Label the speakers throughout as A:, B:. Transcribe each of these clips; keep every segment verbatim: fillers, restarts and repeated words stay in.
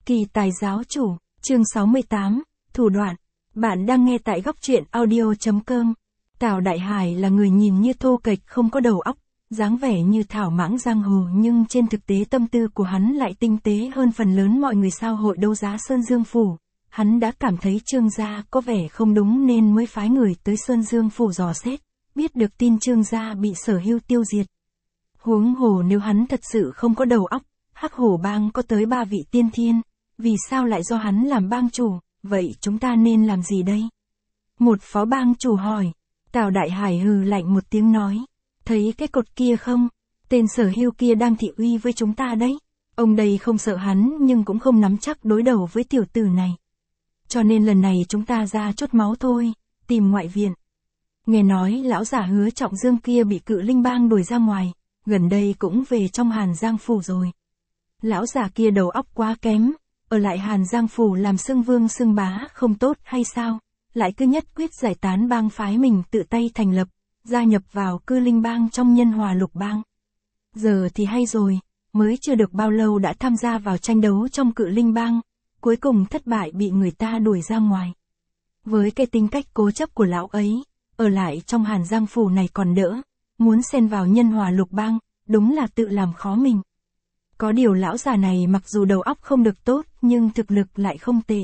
A: Kỳ tài giáo chủ, chương sáu mươi tám, thủ đoạn. Bạn đang nghe tại góc truyện audio.com. Tào Đại Hải là người nhìn như thô kệch không có đầu óc, dáng vẻ như thảo mãng giang hồ, nhưng trên thực tế tâm tư của hắn lại tinh tế hơn phần lớn mọi người sao hội đấu giá Sơn Dương Phủ. Hắn đã cảm thấy Trương gia có vẻ không đúng nên mới phái người tới Sơn Dương Phủ dò xét, biết được tin Trương gia bị Sở Hưu tiêu diệt. Huống hồ nếu hắn thật sự không có đầu óc, Hắc Hổ bang có tới ba vị tiên thiên, vì sao lại do hắn làm bang chủ, vậy chúng ta nên làm gì đây? Một phó bang chủ hỏi. Tào Đại Hải hừ lạnh một tiếng nói, thấy cái cột kia không? Tên Sở Hưu kia đang thị uy với chúng ta đấy. Ông đây không sợ hắn nhưng cũng không nắm chắc đối đầu với tiểu tử này. Cho nên lần này chúng ta ra chốt máu thôi, tìm ngoại viện. Nghe nói lão giả Hứa Trọng Dương kia bị Cự Linh bang đuổi ra ngoài, gần đây cũng về trong Hàn Giang Phủ rồi. Lão già kia đầu óc quá kém, ở lại Hàn Giang Phủ làm xưng vương xưng bá không tốt hay sao, lại cứ nhất quyết giải tán bang phái mình tự tay thành lập, gia nhập vào Cự Linh bang trong Nhân Hòa Lục bang. Giờ thì hay rồi, mới chưa được bao lâu đã tham gia vào tranh đấu trong Cự Linh bang, cuối cùng thất bại bị người ta đuổi ra ngoài. Với cái tính cách cố chấp của lão ấy, ở lại trong Hàn Giang Phủ này còn đỡ, muốn xen vào Nhân Hòa Lục bang, đúng là tự làm khó mình. Có điều lão già này mặc dù đầu óc không được tốt, nhưng thực lực lại không tệ.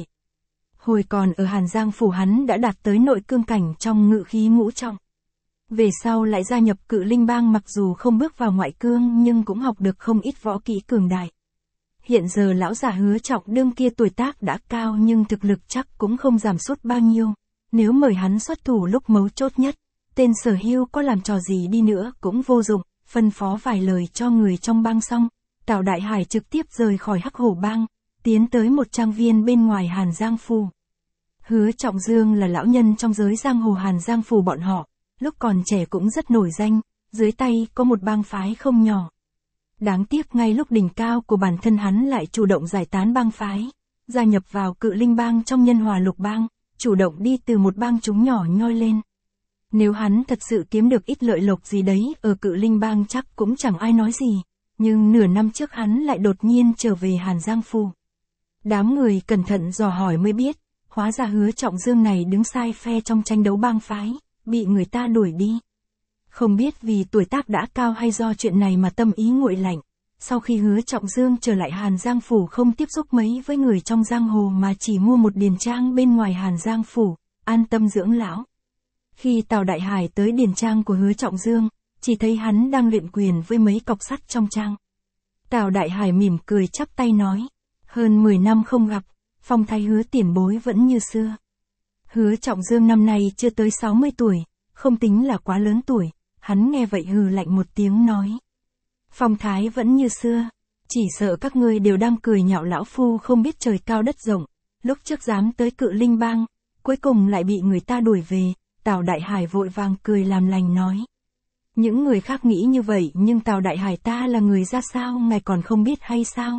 A: Hồi còn ở Hàn Giang Phủ hắn đã đạt tới nội cương cảnh trong ngự khí ngũ trọng. Về sau lại gia nhập Cự Linh bang, mặc dù không bước vào ngoại cương nhưng cũng học được không ít võ kỹ cường đại. Hiện giờ lão già Hứa Trọng đương kia tuổi tác đã cao nhưng thực lực chắc cũng không giảm sút bao nhiêu. Nếu mời hắn xuất thủ lúc mấu chốt nhất, tên Sở Hưu có làm trò gì đi nữa cũng vô dụng. Phân phó vài lời cho người trong bang xong, Tào Đại Hải trực tiếp rời khỏi Hắc Hổ bang, tiến tới một trang viên bên ngoài Hàn Giang Phủ. Hứa Trọng Dương là lão nhân trong giới giang hồ Hàn Giang Phủ bọn họ, lúc còn trẻ cũng rất nổi danh, dưới tay có một bang phái không nhỏ. Đáng tiếc ngay lúc đỉnh cao của bản thân hắn lại chủ động giải tán bang phái, gia nhập vào Cự Linh bang trong Nhân Hòa Lục bang, chủ động đi từ một bang chúng nhỏ nhoi lên. Nếu hắn thật sự kiếm được ít lợi lộc gì đấy ở Cự Linh bang chắc cũng chẳng ai nói gì, nhưng nửa năm trước hắn lại đột nhiên trở về Hàn Giang Phủ. Đám người cẩn thận dò hỏi mới biết, hóa ra Hứa Trọng Dương này đứng sai phe trong tranh đấu bang phái, bị người ta đuổi đi. Không biết vì tuổi tác đã cao hay do chuyện này mà tâm ý nguội lạnh, sau khi Hứa Trọng Dương trở lại Hàn Giang Phủ không tiếp xúc mấy với người trong giang hồ mà chỉ mua một điền trang bên ngoài Hàn Giang Phủ, an tâm dưỡng lão. Khi Tào Đại Hải tới điền trang của Hứa Trọng Dương, chỉ thấy hắn đang luyện quyền với mấy cọc sắt trong trang. Tào Đại Hải mỉm cười chắp tay nói, hơn mười năm không gặp, phong thái Hứa tiền bối vẫn như xưa. Hứa Trọng Dương năm nay chưa tới sáu mươi tuổi, không tính là quá lớn tuổi, hắn nghe vậy hừ lạnh một tiếng nói. Phong thái vẫn như xưa, chỉ sợ các ngươi đều đang cười nhạo lão phu không biết trời cao đất rộng, lúc trước dám tới Cự Linh bang, cuối cùng lại bị người ta đuổi về. Tào Đại Hải vội vàng cười làm lành nói. Những người khác nghĩ như vậy nhưng Tào Đại Hải ta là người ra sao ngài còn không biết hay sao?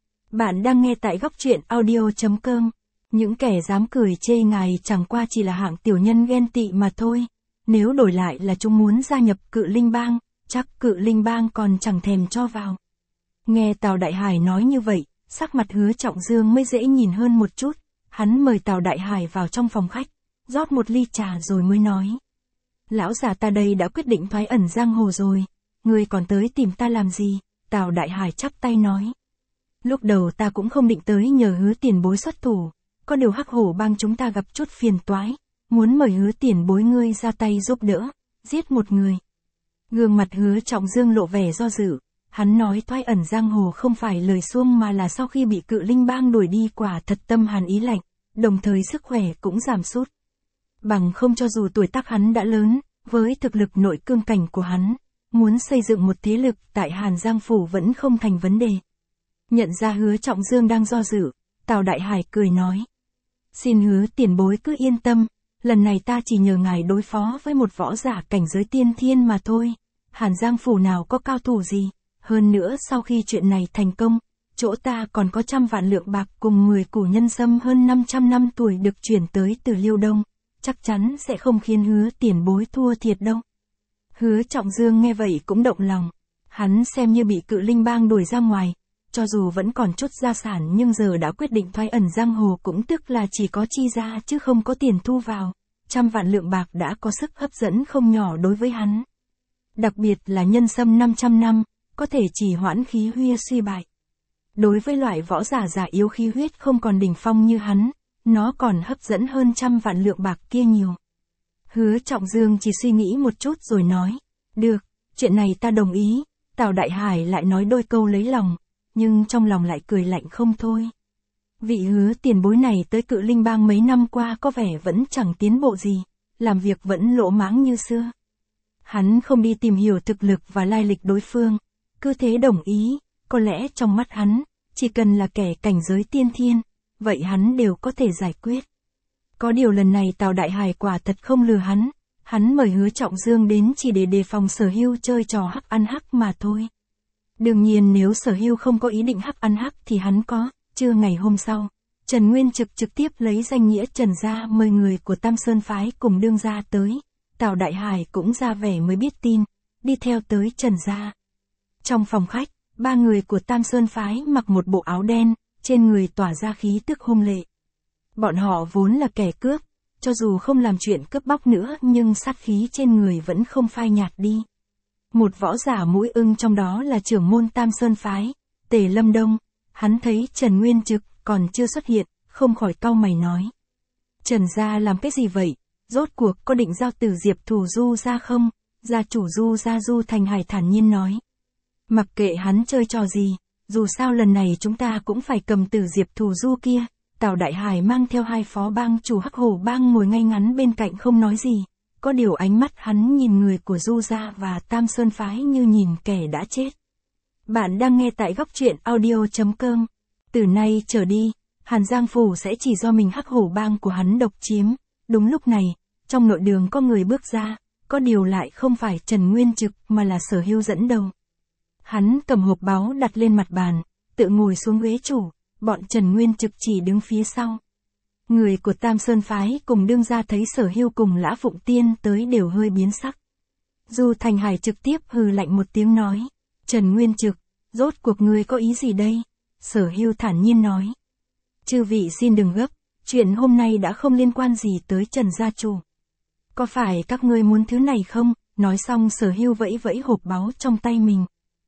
A: Bạn đang nghe tại góc truyện audio.com. Những kẻ dám cười chê ngài chẳng qua chỉ là hạng tiểu nhân ghen tị mà thôi. Nếu đổi lại là chúng muốn gia nhập Cự Linh bang, chắc Cự Linh bang còn chẳng thèm cho vào. Nghe Tào Đại Hải nói như vậy, sắc mặt Hứa Trọng Dương mới dễ nhìn hơn một chút. Hắn mời Tào Đại Hải vào trong phòng khách, rót một ly trà rồi mới nói. Lão già ta đây đã quyết định thoái ẩn giang hồ rồi, ngươi còn tới tìm ta làm gì? Tào Đại Hải chắp tay nói. Lúc đầu ta cũng không định tới nhờ Hứa tiền bối xuất thủ, có điều Hắc Hổ bang chúng ta gặp chút phiền toái, muốn mời Hứa tiền bối ngươi ra tay giúp đỡ, giết một người. Gương mặt Hứa Trọng Dương lộ vẻ do dự, hắn nói thoái ẩn giang hồ không phải lời suông mà là sau khi bị Cự Linh bang đuổi đi quả thật tâm hàn ý lạnh, đồng thời sức khỏe cũng giảm sút. Bằng không cho dù tuổi tác hắn đã lớn, với thực lực nội cương cảnh của hắn, muốn xây dựng một thế lực tại Hàn Giang Phủ vẫn không thành vấn đề. Nhận ra Hứa Trọng Dương đang do dự, Tào Đại Hải cười nói. Xin Hứa tiền bối cứ yên tâm, lần này ta chỉ nhờ ngài đối phó với một võ giả cảnh giới tiên thiên mà thôi. Hàn Giang Phủ nào có cao thủ gì, hơn nữa sau khi chuyện này thành công, chỗ ta còn có trăm vạn lượng bạc cùng mười củ nhân sâm hơn năm trăm năm tuổi được chuyển tới từ Liêu Đông. Chắc chắn sẽ không khiến Hứa tiền bối thua thiệt đâu. Hứa Trọng Dương nghe vậy cũng động lòng. Hắn xem như bị Cự Linh bang đuổi ra ngoài, cho dù vẫn còn chút gia sản nhưng giờ đã quyết định thoái ẩn giang hồ, cũng tức là chỉ có chi ra chứ không có tiền thu vào. Trăm vạn lượng bạc đã có sức hấp dẫn không nhỏ đối với hắn. Đặc biệt là nhân sâm năm trăm năm, có thể trì hoãn khí huyết suy bại. Đối với loại võ giả già yếu khí huyết không còn đỉnh phong như hắn, nó còn hấp dẫn hơn trăm vạn lượng bạc kia nhiều. Hứa Trọng Dương chỉ suy nghĩ một chút rồi nói, được, chuyện này ta đồng ý. Tào Đại Hải lại nói đôi câu lấy lòng, nhưng trong lòng lại cười lạnh không thôi. Vị Hứa tiền bối này tới Cự Linh Bang mấy năm qua có vẻ vẫn chẳng tiến bộ gì, làm việc vẫn lỗ mãng như xưa. Hắn không đi tìm hiểu thực lực và lai lịch đối phương, cứ thế đồng ý, có lẽ trong mắt hắn, chỉ cần là kẻ cảnh giới tiên thiên, vậy hắn đều có thể giải quyết. Có điều lần này Tào Đại Hải quả thật không lừa hắn, hắn mời Hứa Trọng Dương đến chỉ để đề phòng Sở Hưu chơi trò hắc ăn hắc mà thôi. Đương nhiên nếu Sở Hưu không có ý định hắc ăn hắc thì hắn có. Trưa ngày hôm sau, Trần Nguyên Trực trực tiếp lấy danh nghĩa Trần gia mời người của Tam Sơn Phái cùng đương gia tới. Tào Đại Hải cũng ra vẻ mới biết tin, đi theo tới Trần gia. Trong phòng khách, ba người của Tam Sơn Phái mặc một bộ áo đen, trên người tỏa ra khí tức hung lệ. Bọn họ vốn là kẻ cướp, cho dù không làm chuyện cướp bóc nữa nhưng sát khí trên người vẫn không phai nhạt đi. Một võ giả mũi ưng trong đó là trưởng môn Tam Sơn Phái, Tề Lâm Đông. Hắn thấy Trần Nguyên Trực còn chưa xuất hiện, không khỏi cau mày nói. Trần gia làm cái gì vậy? Rốt cuộc có định giao từ Diệp Thủ Du ra không? Gia chủ Du gia Du Thành Hải thản nhiên nói. Mặc kệ hắn chơi trò gì, dù sao lần này chúng ta cũng phải cầm từ Diệp Thủ Du kia. Tào Đại Hải mang theo hai phó bang chủ Hắc Hổ bang ngồi ngay ngắn bên cạnh không nói gì. Có điều ánh mắt hắn nhìn người của Du gia và Tam Sơn Phái như nhìn kẻ đã chết. Bạn đang nghe tại góc truyện audio chấm com. Từ nay trở đi, Hàn Giang Phủ sẽ chỉ do mình Hắc Hổ bang của hắn độc chiếm. Đúng lúc này, trong nội đường có người bước ra, có điều lại không phải Trần Nguyên Trực mà là Sở Hưu dẫn đầu. Hắn cầm hộp báu đặt lên mặt bàn, tự ngồi xuống ghế chủ, bọn Trần Nguyên Trực chỉ đứng phía sau. Người của Tam Sơn Phái cùng đương gia thấy Sở Hưu cùng Lã Phụng Tiên tới đều hơi biến sắc. Du Thành Hải trực tiếp hừ lạnh một tiếng nói. Trần Nguyên Trực, rốt cuộc ngươi có ý gì đây? Sở Hưu thản nhiên nói. Chư vị xin đừng gấp, chuyện hôm nay đã không liên quan gì tới Trần gia chủ. Có phải các ngươi muốn thứ này không? Nói xong Sở Hưu vẫy vẫy hộp báu trong tay mình.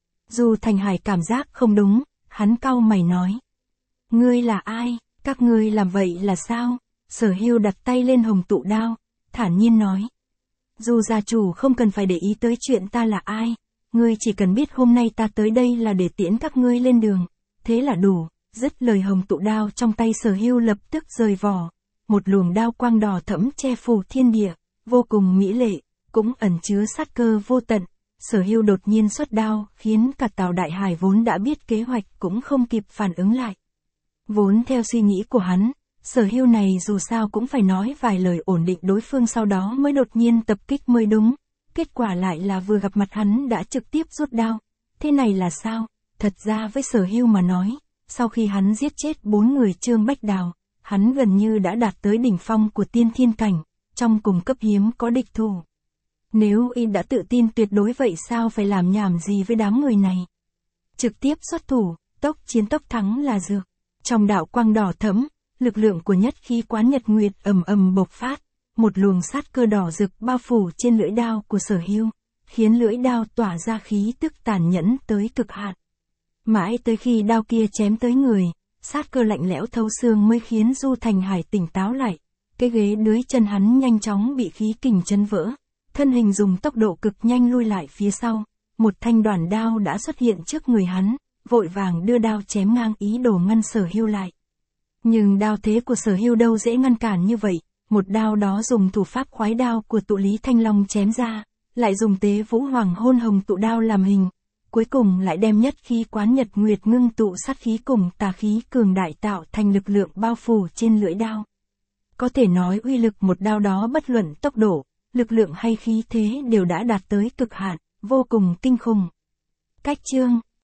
A: Du Thành Hải cảm giác không đúng, hắn cau mày nói. Ngươi là ai? Các ngươi làm vậy là sao? Sở Hưu đặt tay lên hồng tụ đao, thản nhiên nói. Du gia chủ không cần phải để ý tới chuyện ta là ai. Ngươi chỉ cần biết hôm nay ta tới đây là để tiễn các ngươi lên đường. Thế là đủ. Dứt lời hồng tụ đao trong tay Sở Hưu lập tức rời vỏ. Một luồng đao quang đỏ thẫm che phủ thiên địa, vô cùng mỹ lệ, cũng ẩn chứa sát cơ vô tận. Sở Hưu đột nhiên xuất đao, khiến cả Tào Đại Hải vốn đã biết kế hoạch cũng không kịp phản ứng lại. Vốn theo suy nghĩ của hắn, Sở Hưu này dù sao cũng phải nói vài lời ổn định đối phương sau đó mới đột nhiên tập kích mới đúng. Kết quả lại là vừa gặp mặt hắn đã trực tiếp rút đao. Thế này là sao? Thật ra với Sở Hưu mà nói, sau khi hắn giết chết bốn người Trương Bách Đào, hắn gần như đã đạt tới đỉnh phong của tiên thiên cảnh, trong cùng cấp hiếm có địch thủ. Nếu y đã tự tin tuyệt đối vậy sao phải làm nhảm gì với đám người này? Trực tiếp xuất thủ, tốc chiến tốc thắng là dược. Trong đạo quang đỏ thẫm, lực lượng của nhất khí quán nhật nguyệt ầm ầm bộc phát, một luồng sát cơ đỏ rực bao phủ trên lưỡi đao của Sở Hưu, khiến lưỡi đao tỏa ra khí tức tàn nhẫn tới cực hạn. Mãi tới khi đao kia chém tới người, sát cơ lạnh lẽo thấu xương mới khiến Du Thành Hải tỉnh táo lại. Cái ghế dưới chân hắn nhanh chóng bị khí kình chấn vỡ, thân hình dùng tốc độ cực nhanh lui lại phía sau, một thanh đoản đao đã xuất hiện trước người hắn, vội vàng đưa đao chém ngang ý đồ ngăn Sở Hưu lại. Nhưng đao thế của Sở Hưu đâu dễ ngăn cản như vậy, một đao đó dùng thủ pháp khoái đao của Tụ Lý Thanh Long chém ra, lại dùng Tế Vũ Hoàng Hôn Hồng tụ đao làm hình, cuối cùng lại đem nhất khí quán nhật nguyệt ngưng tụ sát khí cùng tà khí cường đại tạo thành lực lượng bao phủ trên lưỡi đao. Có thể nói uy lực một đao đó bất luận tốc độ, lực lượng hay khí thế đều đã đạt tới cực hạn, vô cùng kinh khủng. Cách chương